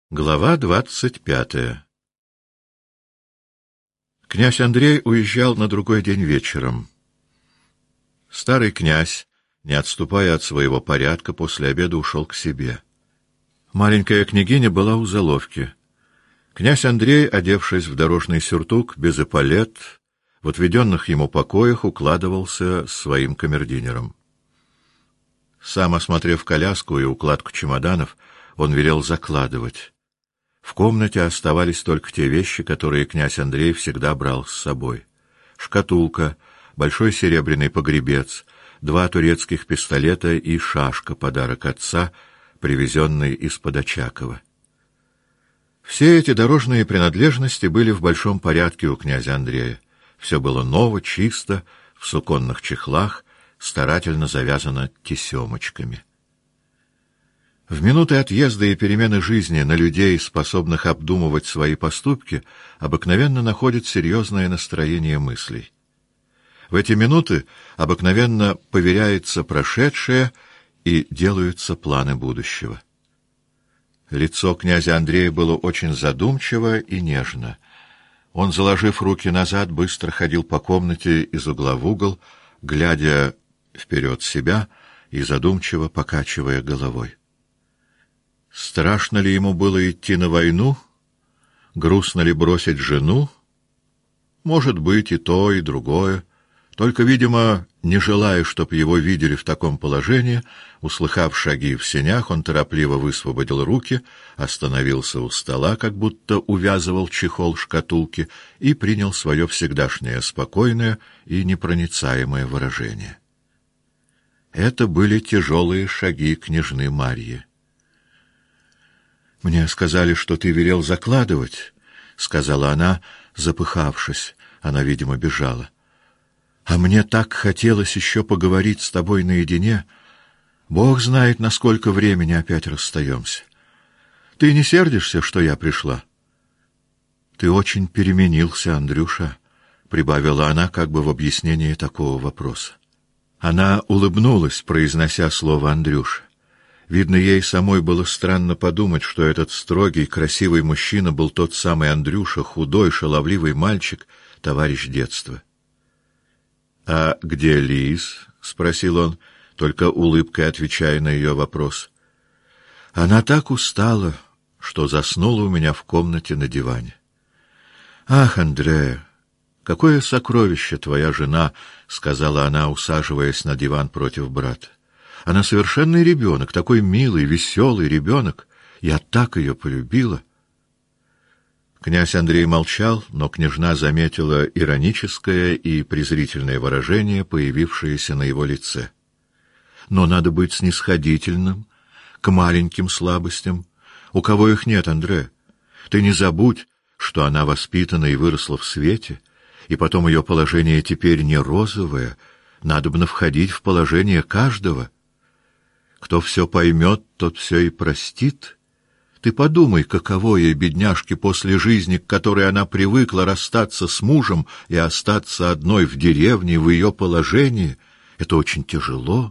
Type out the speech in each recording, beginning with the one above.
Глава 25. Князь Андрей уезжал на другой день вечером. Старый князь, не отступая от своего порядка, после обеда ушел к себе. Маленькая княгиня была у заловки. Князь Андрей, одевшись в дорожный сюртук, без эполет, в отведенных ему покоях укладывался с своим камердинером. Сам, осмотрев коляску и укладку чемоданов, он велел закладывать. В комнате оставались только те вещи, которые князь Андрей всегда брал с собой. Шкатулка, большой серебряный погребец, 2 турецких пистолета и шашка, подарок отца, привезенный из-под Очакова. Все эти дорожные принадлежности были в большом порядке у князя Андрея. Все было ново, чисто, в суконных чехлах, старательно завязано тесемочками. В минуты отъезда и перемены жизни на людей, способных обдумывать свои поступки, обыкновенно находит серьезное настроение мыслей. В эти минуты обыкновенно поверяется прошедшее и делаются планы будущего. Лицо князя Андрея было очень задумчиво и нежно. Он, заложив руки назад, быстро ходил по комнате из угла в угол, глядя вперед себя и задумчиво покачивая головой. Страшно ли ему было идти на войну? Грустно ли бросить жену? Может быть, и то, и другое. Только, видимо, не желая, чтоб его видели в таком положении, услыхав шаги в сенях, он торопливо высвободил руки, остановился у стола, как будто увязывал чехол шкатулки, и принял свое всегдашнее спокойное и непроницаемое выражение. Это были тяжелые шаги княжны Марьи. «Мне сказали, что ты велел закладывать», — сказала она, запыхавшись. Она, видимо, бежала. «А мне так хотелось еще поговорить с тобой наедине. Бог знает, на сколько времени опять расстаемся. Ты не сердишься, что я пришла?» «Ты очень переменился, Андрюша», — прибавила она как бы в объяснении такого вопроса. Она улыбнулась, произнося слово «Андрюша». Видно, ей самой было странно подумать, что этот строгий, красивый мужчина был тот самый Андрюша, худой, шаловливый мальчик, товарищ детства. «А где Лиз?» — спросил он, только улыбкой отвечая на ее вопрос. «Она так устала, что заснула у меня в комнате на диване». «Ах, Андрея, какое сокровище твоя жена!» — сказала она, усаживаясь на диван против брата. Она совершенный ребенок, такой милый, веселый ребенок. Я так ее полюбила. Князь Андрей молчал, но княжна заметила ироническое и презрительное выражение, появившееся на его лице. Но надо быть снисходительным к маленьким слабостям. У кого их нет, Андре? Ты не забудь, что она воспитана и выросла в свете, и потом ее положение теперь не розовое. Надобно входить в положение каждого. Кто все поймет, тот все и простит. Ты подумай, каково ей, бедняжке, после жизни, к которой она привыкла, расстаться с мужем и остаться одной в деревне, в ее положении. Это очень тяжело.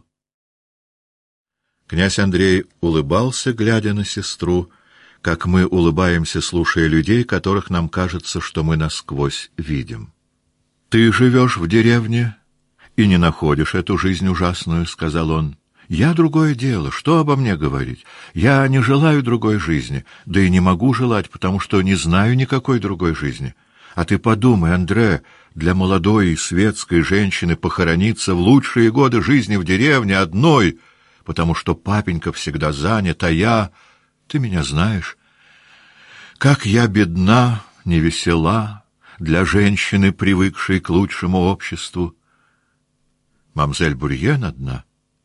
Князь Андрей улыбался, глядя на сестру, как мы улыбаемся, слушая людей, которых нам кажется, что мы насквозь видим. «Ты живешь в деревне и не находишь эту жизнь ужасную», — сказал он. «Я другое дело. Что обо мне говорить? Я не желаю другой жизни, да и не могу желать, потому что не знаю никакой другой жизни. А ты подумай, Андре, для молодой и светской женщины похорониться в лучшие годы жизни в деревне одной, потому что папенька всегда занят, а я... Ты меня знаешь. Как я бедна, невесела для женщины, привыкшей к лучшему обществу. Мамзель Бурьен одна.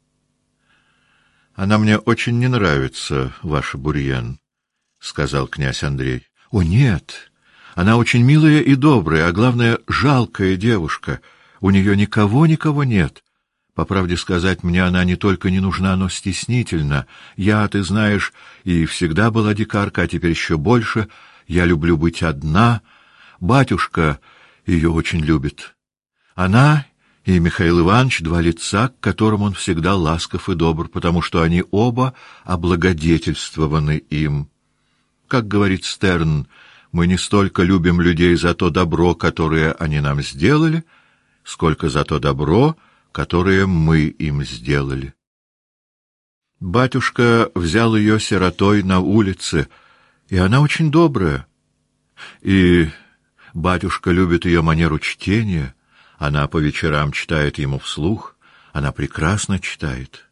«Она мне очень не нравится, ваша Бурьен», — сказал князь Андрей. «О, нет! Она очень милая и добрая, а главное, жалкая девушка. У нее никого нет. По правде сказать, мне она не только не нужна, но стеснительна. Я, ты знаешь, и всегда была дикарка, а теперь еще больше. Я люблю быть одна. Батюшка ее очень любит. Она и Михаил Иванович — 2 лица, к которым он всегда ласков и добр, потому что они оба облагодетельствованы им. как говорит Стерн, мы не столько любим людей за то добро, которое они нам сделали, сколько за то добро, которое мы им сделали. Батюшка взял ее сиротой на улице, и она очень добрая. И батюшка любит ее манеру чтения, она по вечерам читает ему вслух, она прекрасно читает.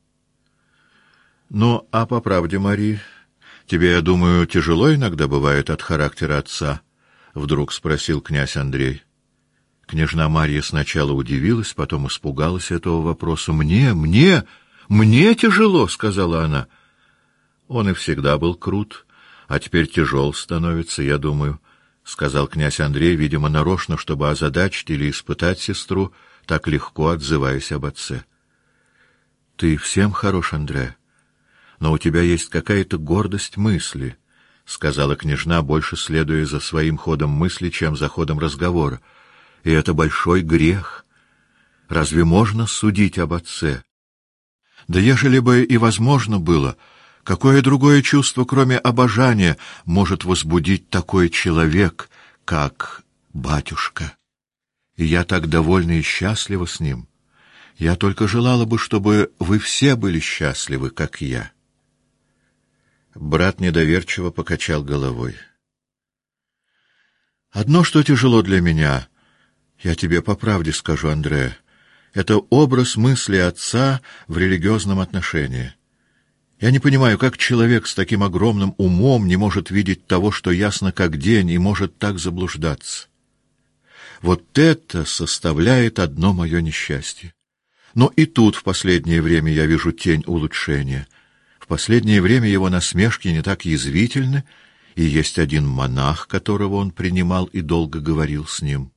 Ну, а по правде, Мари, тебе, я думаю, тяжело иногда бывает от характера отца? Вдруг спросил князь Андрей. Княжна Марья сначала удивилась, потом испугалась этого вопроса. Мне тяжело, сказала она. Он и всегда был крут, а теперь тяжел становится, я думаю, сказал князь Андрей, видимо, нарочно, чтобы озадачить или испытать сестру, так легко отзываясь об отце. Ты всем хорош, Андре, но у тебя есть какая-то гордость мысли, сказала княжна, больше следуя за своим ходом мысли, чем за ходом разговора. И это большой грех. Разве можно судить об отце? Да ежели бы и возможно было, какое другое чувство, кроме обожания, может возбудить такой человек, как батюшка? И я так довольна и счастлива с ним. Я только желала бы, чтобы вы все были счастливы, как я. Брат недоверчиво покачал головой. Одно, что тяжело для меня, я тебе по правде скажу, Андре, это образ мысли отца в религиозном отношении. Я не понимаю, как человек с таким огромным умом не может видеть того, что ясно как день, и может так заблуждаться. Вот это составляет одно мое несчастье. Но и тут в последнее время я вижу тень улучшения. В последнее время его насмешки не так язвительны, и есть один монах, которого он принимал и долго говорил с ним.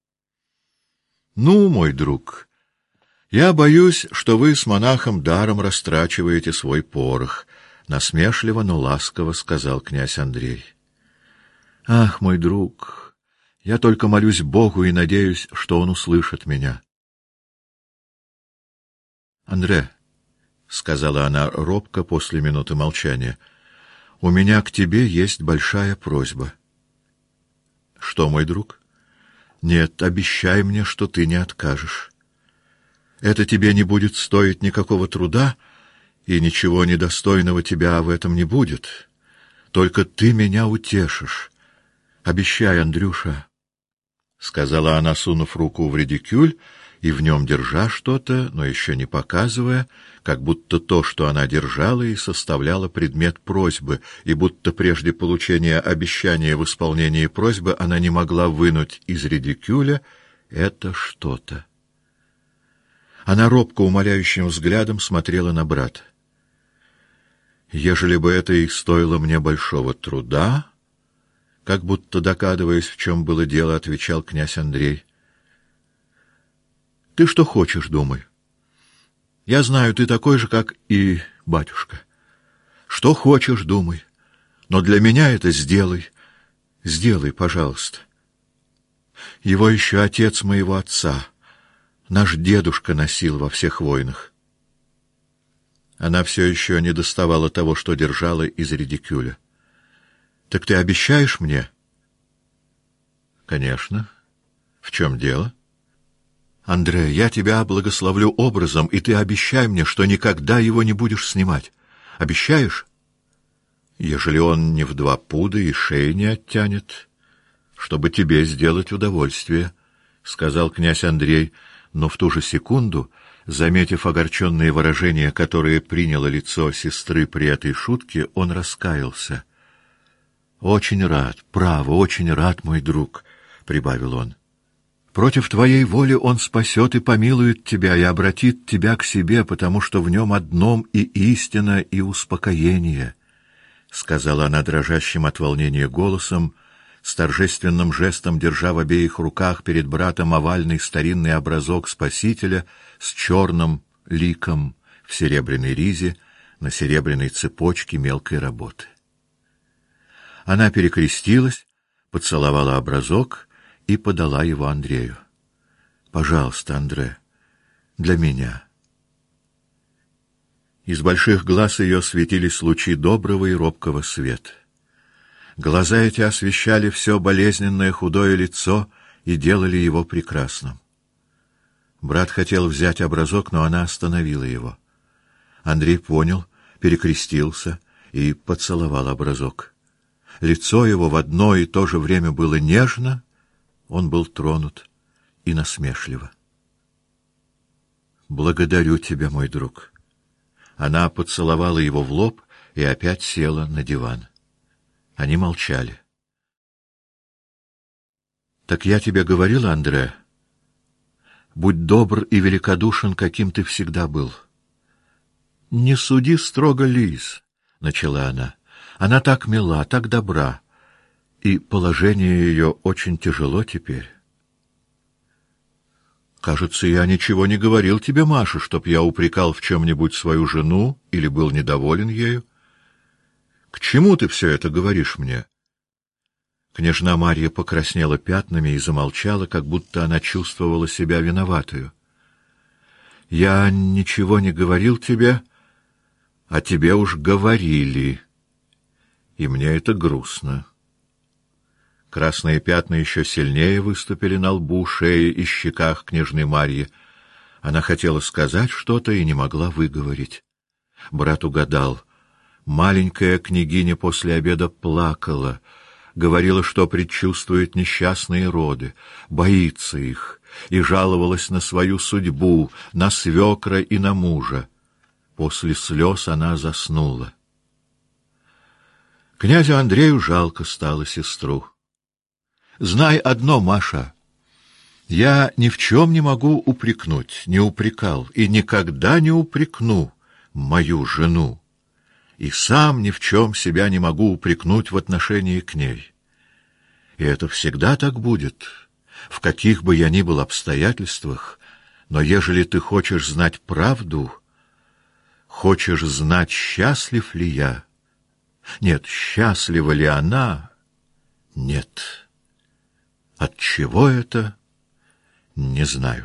Ну, мой друг, я боюсь, что вы с монахом даром растрачиваете свой порох, насмешливо, но ласково сказал князь Андрей. Ах, мой друг, я только молюсь Богу и надеюсь, что он услышит меня. Андре, сказала она робко после минуты молчания, у меня к тебе есть большая просьба. Что, мой друг? Нет, обещай мне, что ты не откажешь. Это тебе не будет стоить никакого труда, и ничего недостойного тебя в этом не будет. Только ты меня утешишь. Обещай, Андрюша, — сказала она, сунув руку в редикюль и в нем держа что-то, но еще не показывая, как будто то, что она держала, и составляло предмет просьбы, и будто прежде получения обещания в исполнении просьбы она не могла вынуть из редикюля это что-то. Она робко умоляющим взглядом смотрела на брата. Ежели бы это и стоило мне большого труда, как будто догадываясь, в чем было дело, отвечал князь Андрей. Ты что хочешь, думай. Я знаю, ты такой же, как и батюшка. Что хочешь, думай. Но для меня это сделай. Сделай, пожалуйста. Его еще отец моего отца, наш дедушка, носил во всех войнах. Она все еще не доставала того, что держала из редикюля. Так ты обещаешь мне? Конечно. В чем дело? Андре, я тебя благословлю образом, и ты обещай мне, что никогда его не будешь снимать. Обещаешь? Ежели он не в 2 пуда и шеи не оттянет, чтобы тебе сделать удовольствие, — сказал князь Андрей, но в ту же секунду, заметив огорченные выражения, которые приняло лицо сестры при этой шутке, он раскаялся. — Очень рад, право, очень рад, мой друг, — прибавил он. Против твоей воли он спасет и помилует тебя, и обратит тебя к себе, потому что в нем одном и истина, и успокоение, — сказала она дрожащим от волнения голосом, с торжественным жестом держа в обеих руках перед братом овальный старинный образок Спасителя с черным ликом в серебряной ризе на серебряной цепочке мелкой работы. Она перекрестилась, поцеловала образок и подала его Андрею. «Пожалуйста, Андре, для меня». Из больших глаз ее светились лучи доброго и робкого света. Глаза эти освещали все болезненное худое лицо и делали его прекрасным. Брат хотел взять образок, но она остановила его. Андрей понял, перекрестился и поцеловал образок. Лицо его в одно и то же время было нежно, он был тронут и насмешливо. «Благодарю тебя, мой друг». Она поцеловала его в лоб и опять села на диван. Они молчали. «Так я тебе говорила, Андре, будь добр и великодушен, каким ты всегда был». «Не суди строго Лиз», — начала она. «Она так мила, так добра, и положение ее очень тяжело теперь». «Кажется, я ничего не говорил тебе, Маша, чтоб я упрекал в чем-нибудь свою жену или был недоволен ею. К чему ты все это говоришь мне?» Княжна Марья покраснела пятнами и замолчала, как будто она чувствовала себя виноватою. «Я ничего не говорил тебе, а тебе уж говорили, и мне это грустно». Красные пятна еще сильнее выступили на лбу, шее и щеках княжны Марьи. Она хотела сказать что-то и не могла выговорить. Брат угадал. Маленькая княгиня после обеда плакала, говорила, что предчувствует несчастные роды, боится их, и жаловалась на свою судьбу, на свекра и на мужа. После слез она заснула. Князю Андрею жалко стало сестру. «Знай одно, Маша, я ни в чем не могу упрекнуть, не упрекал и никогда не упрекну мою жену, и сам ни в чем себя не могу упрекнуть в отношении к ней. И это всегда так будет, в каких бы я ни был обстоятельствах, но ежели ты хочешь знать правду, хочешь знать, счастлив ли я, нет, счастлива ли она, нет». От чего это, не знаю.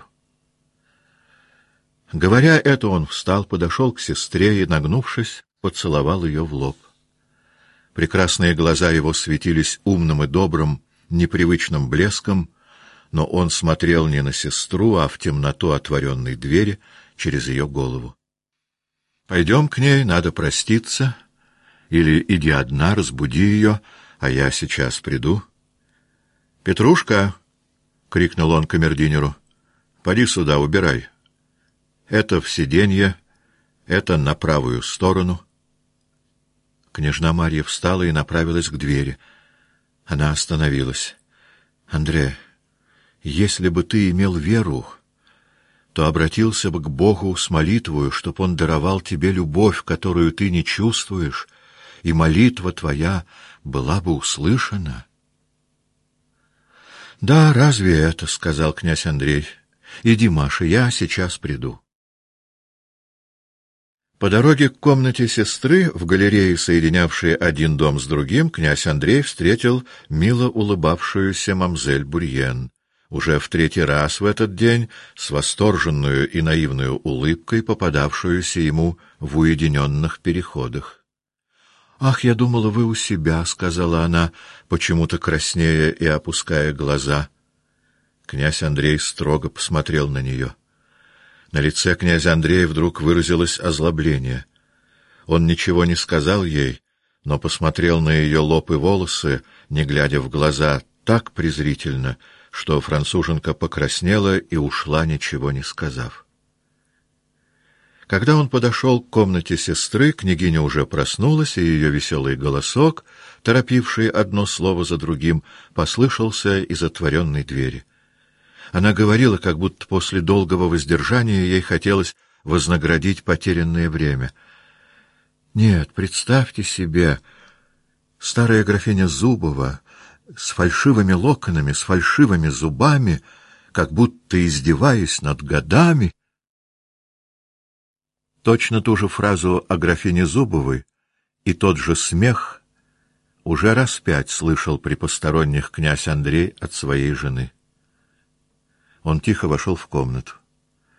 Говоря это, он встал, подошел к сестре и, нагнувшись, поцеловал ее в лоб. Прекрасные глаза его светились умным и добрым, непривычным блеском, но он смотрел не на сестру, а в темноту отворенной двери через ее голову. «Пойдем к ней, надо проститься, или иди одна, разбуди ее, а я сейчас приду». «Петрушка!» — крикнул он камердинеру. «Поди сюда, убирай. Это в сиденье, это на правую сторону». Княжна Марья встала и направилась к двери. Она остановилась. «Андре, если бы ты имел веру, то обратился бы к Богу с молитвою, чтоб Он даровал тебе любовь, которую ты не чувствуешь, и молитва твоя была бы услышана». «Да, разве это?» — сказал князь Андрей. «Иди, Маша, я сейчас приду». По дороге к комнате сестры, в галерее, соединявшей один дом с другим, князь Андрей встретил мило улыбавшуюся мамзель Бурьен. Уже в третий раз в этот день, с восторженную и наивную улыбкой, попадавшуюся ему в уединенных переходах. «Ах, я думала, вы у себя», — сказала она, почему-то краснея и опуская глаза. Князь Андрей строго посмотрел на нее. На лице князя Андрея вдруг выразилось озлобление. Он ничего не сказал ей, но посмотрел на ее лоб и волосы, не глядя в глаза, так презрительно, что француженка покраснела и ушла, ничего не сказав. Когда он подошел к комнате сестры, княгиня уже проснулась, и ее веселый голосок, торопивший одно слово за другим, послышался из отворенной двери. Она говорила, как будто после долгого воздержания ей хотелось вознаградить потерянное время. «Нет, представьте себе, старая графиня Зубова с фальшивыми локонами, с фальшивыми зубами, как будто издеваясь над годами». Точно ту же фразу о графине Зубовой и тот же смех уже раз 5 слышал при посторонних князь Андрей от своей жены. Он тихо вошел в комнату.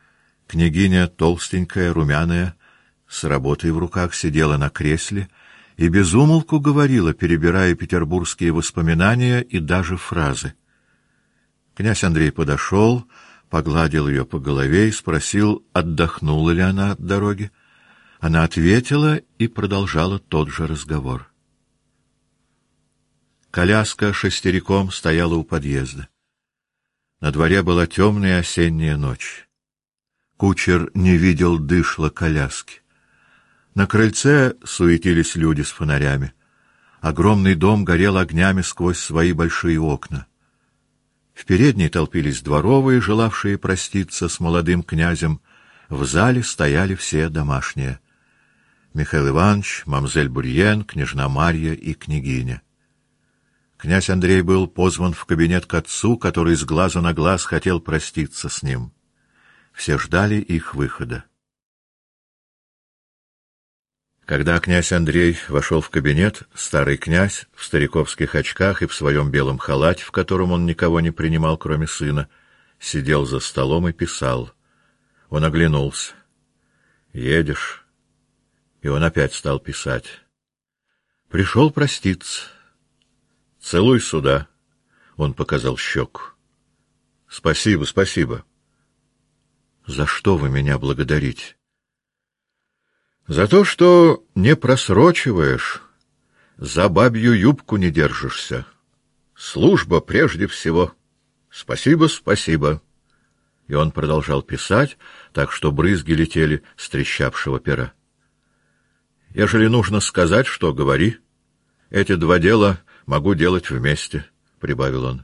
Княгиня, толстенькая, румяная, с работой в руках, сидела на кресле и без умолку говорила, перебирая петербургские воспоминания и даже фразы. Князь Андрей подошел, погладил ее по голове и спросил, отдохнула ли она от дороги. Она ответила и продолжала тот же разговор. Коляска шестериком стояла у подъезда. На дворе была темная осенняя ночь. Кучер не видел дышла коляски. На крыльце суетились люди с фонарями. Огромный дом горел огнями сквозь свои большие окна. В передней толпились дворовые, желавшие проститься с молодым князем. В зале стояли все домашние: Михаил Иванович, мамзель Бурьен, княжна Марья и княгиня. Князь Андрей был позван в кабинет к отцу, который с глазу на глаз хотел проститься с ним. Все ждали их выхода. Когда князь Андрей вошел в кабинет, старый князь в стариковских очках и в своем белом халате, в котором он никого не принимал, кроме сына, сидел за столом и писал. Он оглянулся. «Едешь?» И он опять стал писать. «Пришел проститься. Целуй сюда». Он показал щеку. «Спасибо, спасибо». «За что вы меня благодарите?» «За то, что не просрочиваешь, за бабью юбку не держишься. Служба прежде всего. Спасибо, спасибо». И он продолжал писать, так что брызги летели с трещавшего пера. «Ежели нужно сказать, что говори. Эти два дела могу делать вместе», — прибавил он.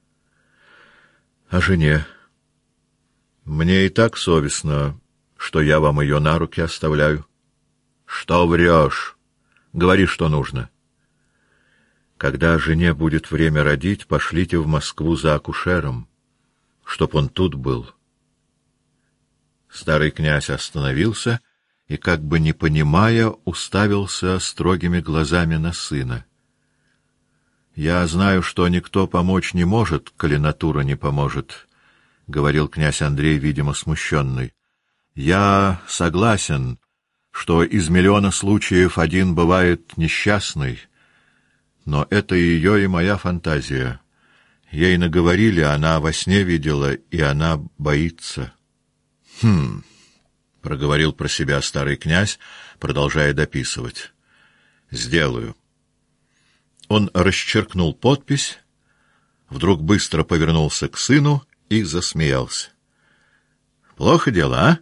«О жене. Мне и так совестно, что я вам ее на руки оставляю». «Что врешь? Говори, что нужно». «Когда жене будет время родить, пошлите в Москву за акушером, чтоб он тут был». Старый князь остановился и, как бы не понимая, уставился строгими глазами на сына. «Я знаю, что никто помочь не может, коли натура не поможет», — говорил князь Андрей, видимо, смущенный. «Я согласен, что из миллиона случаев один бывает несчастный, но это ее и моя фантазия. Ей наговорили, она во сне видела, и она боится». «Хм», — проговорил про себя старый князь, продолжая дописывать. «Сделаю». Он расчеркнул подпись, вдруг быстро повернулся к сыну и засмеялся. «Плохо дело, а?»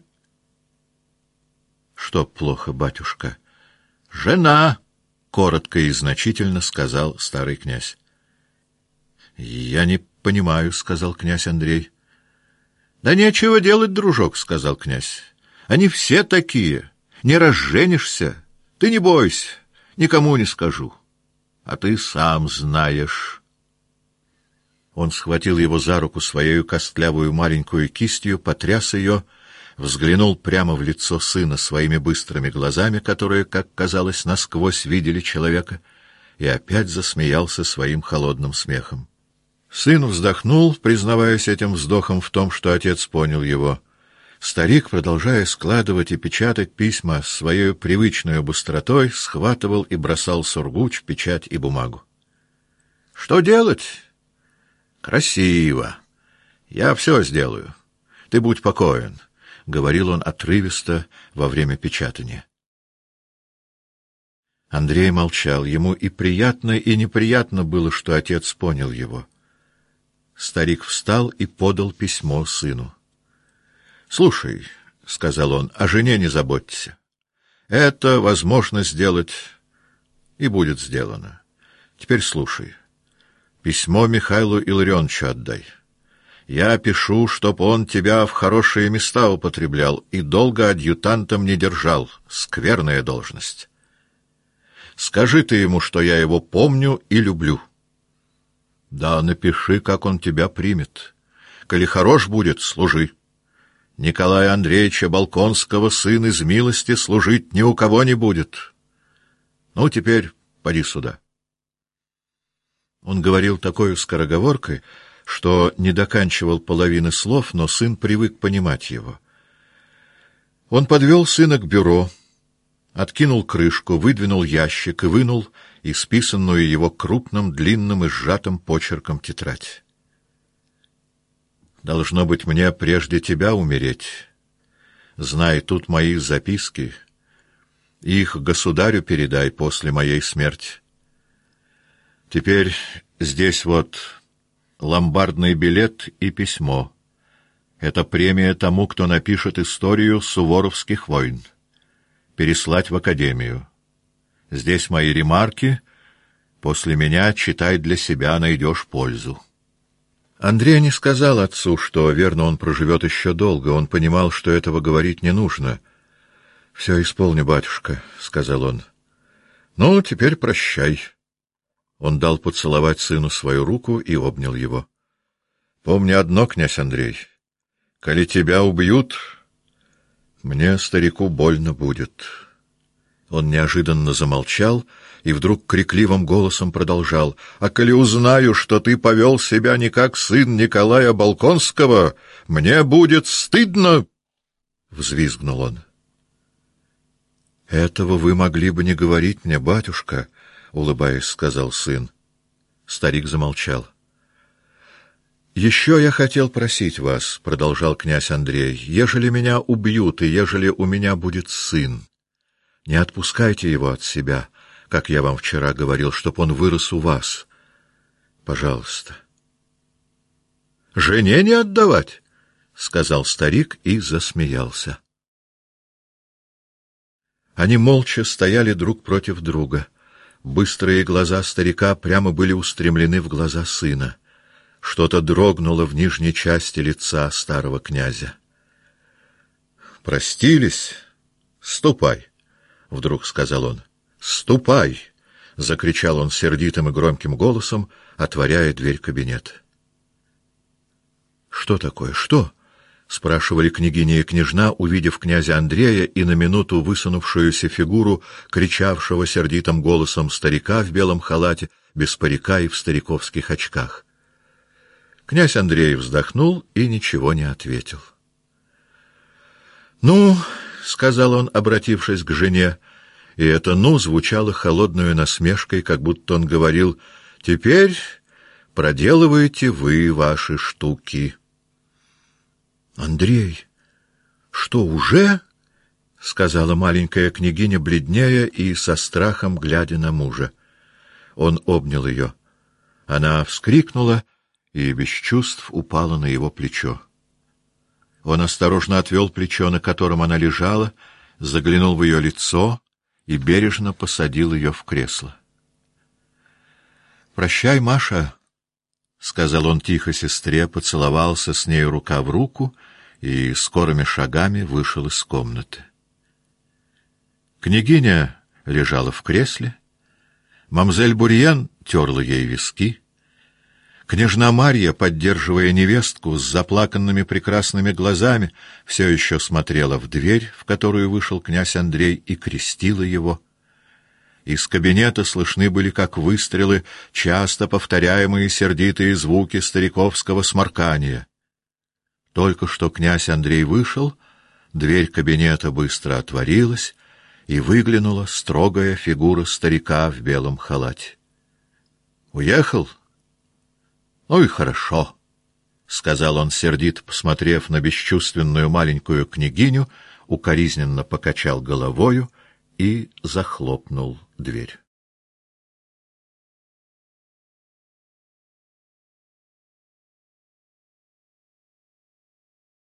«Что плохо, батюшка?» «Жена», — коротко и значительно сказал старый князь. «Я не понимаю», — сказал князь Андрей. «Да нечего делать, дружок», — сказал князь. «Они все такие. Не разженишься. Ты не бойся, никому не скажу. А ты сам знаешь». Он схватил его за руку своею костлявую маленькую кистью, потряс ее, взглянул прямо в лицо сына своими быстрыми глазами, которые, как казалось, насквозь видели человека, и опять засмеялся своим холодным смехом. Сын вздохнул, признаваясь этим вздохом в том, что отец понял его. Старик, продолжая складывать и печатать письма своей привычной быстротой, схватывал и бросал сургуч, печать и бумагу. «Что делать? Красиво. Я все сделаю. Ты будь покоен», — говорил он отрывисто во время печатания. Андрей молчал. Ему и приятно, и неприятно было, что отец понял его. Старик встал и подал письмо сыну. «Слушай», — сказал он, — «о жене не заботься. Это возможно сделать, и будет сделано. Теперь слушай. Письмо Михаилу Илларионовичу отдай. Я пишу, чтоб он тебя в хорошие места употреблял и долго адъютантом не держал. Скверная должность. Скажи ты ему, что я его помню и люблю. Да, напиши, как он тебя примет. Коли хорош будет, служи. Николая Андреевича Балконского сын из милости служить ни у кого не будет. Ну, теперь поди сюда». Он говорил такой скороговоркой, что не доканчивал половины слов, но сын привык понимать его. Он подвел сына к бюро, откинул крышку, выдвинул ящик и вынул исписанную его крупным, длинным и сжатым почерком тетрадь. «Должно быть, мне прежде тебя умереть. Знай, тут мои записки. Их государю передай после моей смерти. Теперь здесь вот ломбардный билет и письмо. Это премия тому, кто напишет историю суворовских войн. Переслать в академию. Здесь мои ремарки. После меня читай для себя, найдешь пользу». Андрей не сказал отцу, что, верно, он проживет еще долго. Он понимал, что этого говорить не нужно. — Все исполню, батюшка, — сказал он. — Ну, теперь прощай. Он дал поцеловать сыну свою руку и обнял его. — Помни одно, князь Андрей, коли тебя убьют, мне, старику, больно будет. Он неожиданно замолчал и вдруг крикливым голосом продолжал: «А коли узнаю, что ты повел себя не как сын Николая Болконского, мне будет стыдно!» — взвизгнул он. «Этого вы могли бы не говорить мне, батюшка», — улыбаясь, сказал сын. Старик замолчал. «Еще я хотел просить вас, — продолжал князь Андрей, — ежели меня убьют и ежели у меня будет сын, не отпускайте его от себя, как я вам вчера говорил, чтоб он вырос у вас. Пожалуйста». «Жене не отдавать?» — сказал старик и засмеялся. Они молча стояли друг против друга. Быстрые глаза старика прямо были устремлены в глаза сына. Что-то дрогнуло в нижней части лица старого князя. «Простились? Ступай!» — вдруг сказал он. «Ступай!» — закричал он сердитым и громким голосом, отворяя дверь кабинета. «Что такое? Что?» — спрашивали княгиня и княжна, увидев князя Андрея и на минуту высунувшуюся фигуру кричавшего сердитым голосом старика в белом халате, без парика и в стариковских очках. Князь Андрей вздохнул и ничего не ответил. «Ну, — сказал он, обратившись к жене, и это «ну» звучало холодной насмешкой, как будто он говорил: «Теперь проделываете вы ваши штуки». «Андрей, что, уже?» — сказала маленькая княгиня, бледнея и со страхом глядя на мужа. Он обнял ее. Она вскрикнула и без чувств упала на его плечо. Он осторожно отвел плечо, на котором она лежала, заглянул в ее лицо и бережно посадил ее в кресло. «Прощай, Маша», — сказал он тихо сестре, поцеловался с ней рука в руку и скорыми шагами вышел из комнаты. Княгиня лежала в кресле, мамзель Бурьен терла ей виски, княжна Марья, поддерживая невестку с заплаканными прекрасными глазами, все еще смотрела в дверь, в которую вышел князь Андрей, и крестила его. Из кабинета слышны были, как выстрелы, часто повторяемые сердитые звуки стариковского сморкания. Только что князь Андрей вышел, дверь кабинета быстро отворилась, и выглянула строгая фигура старика в белом халате. «Уехал? Ну и хорошо», — сказал он сердито, посмотрев на бесчувственную маленькую княгиню, укоризненно покачал головою и захлопнул дверь.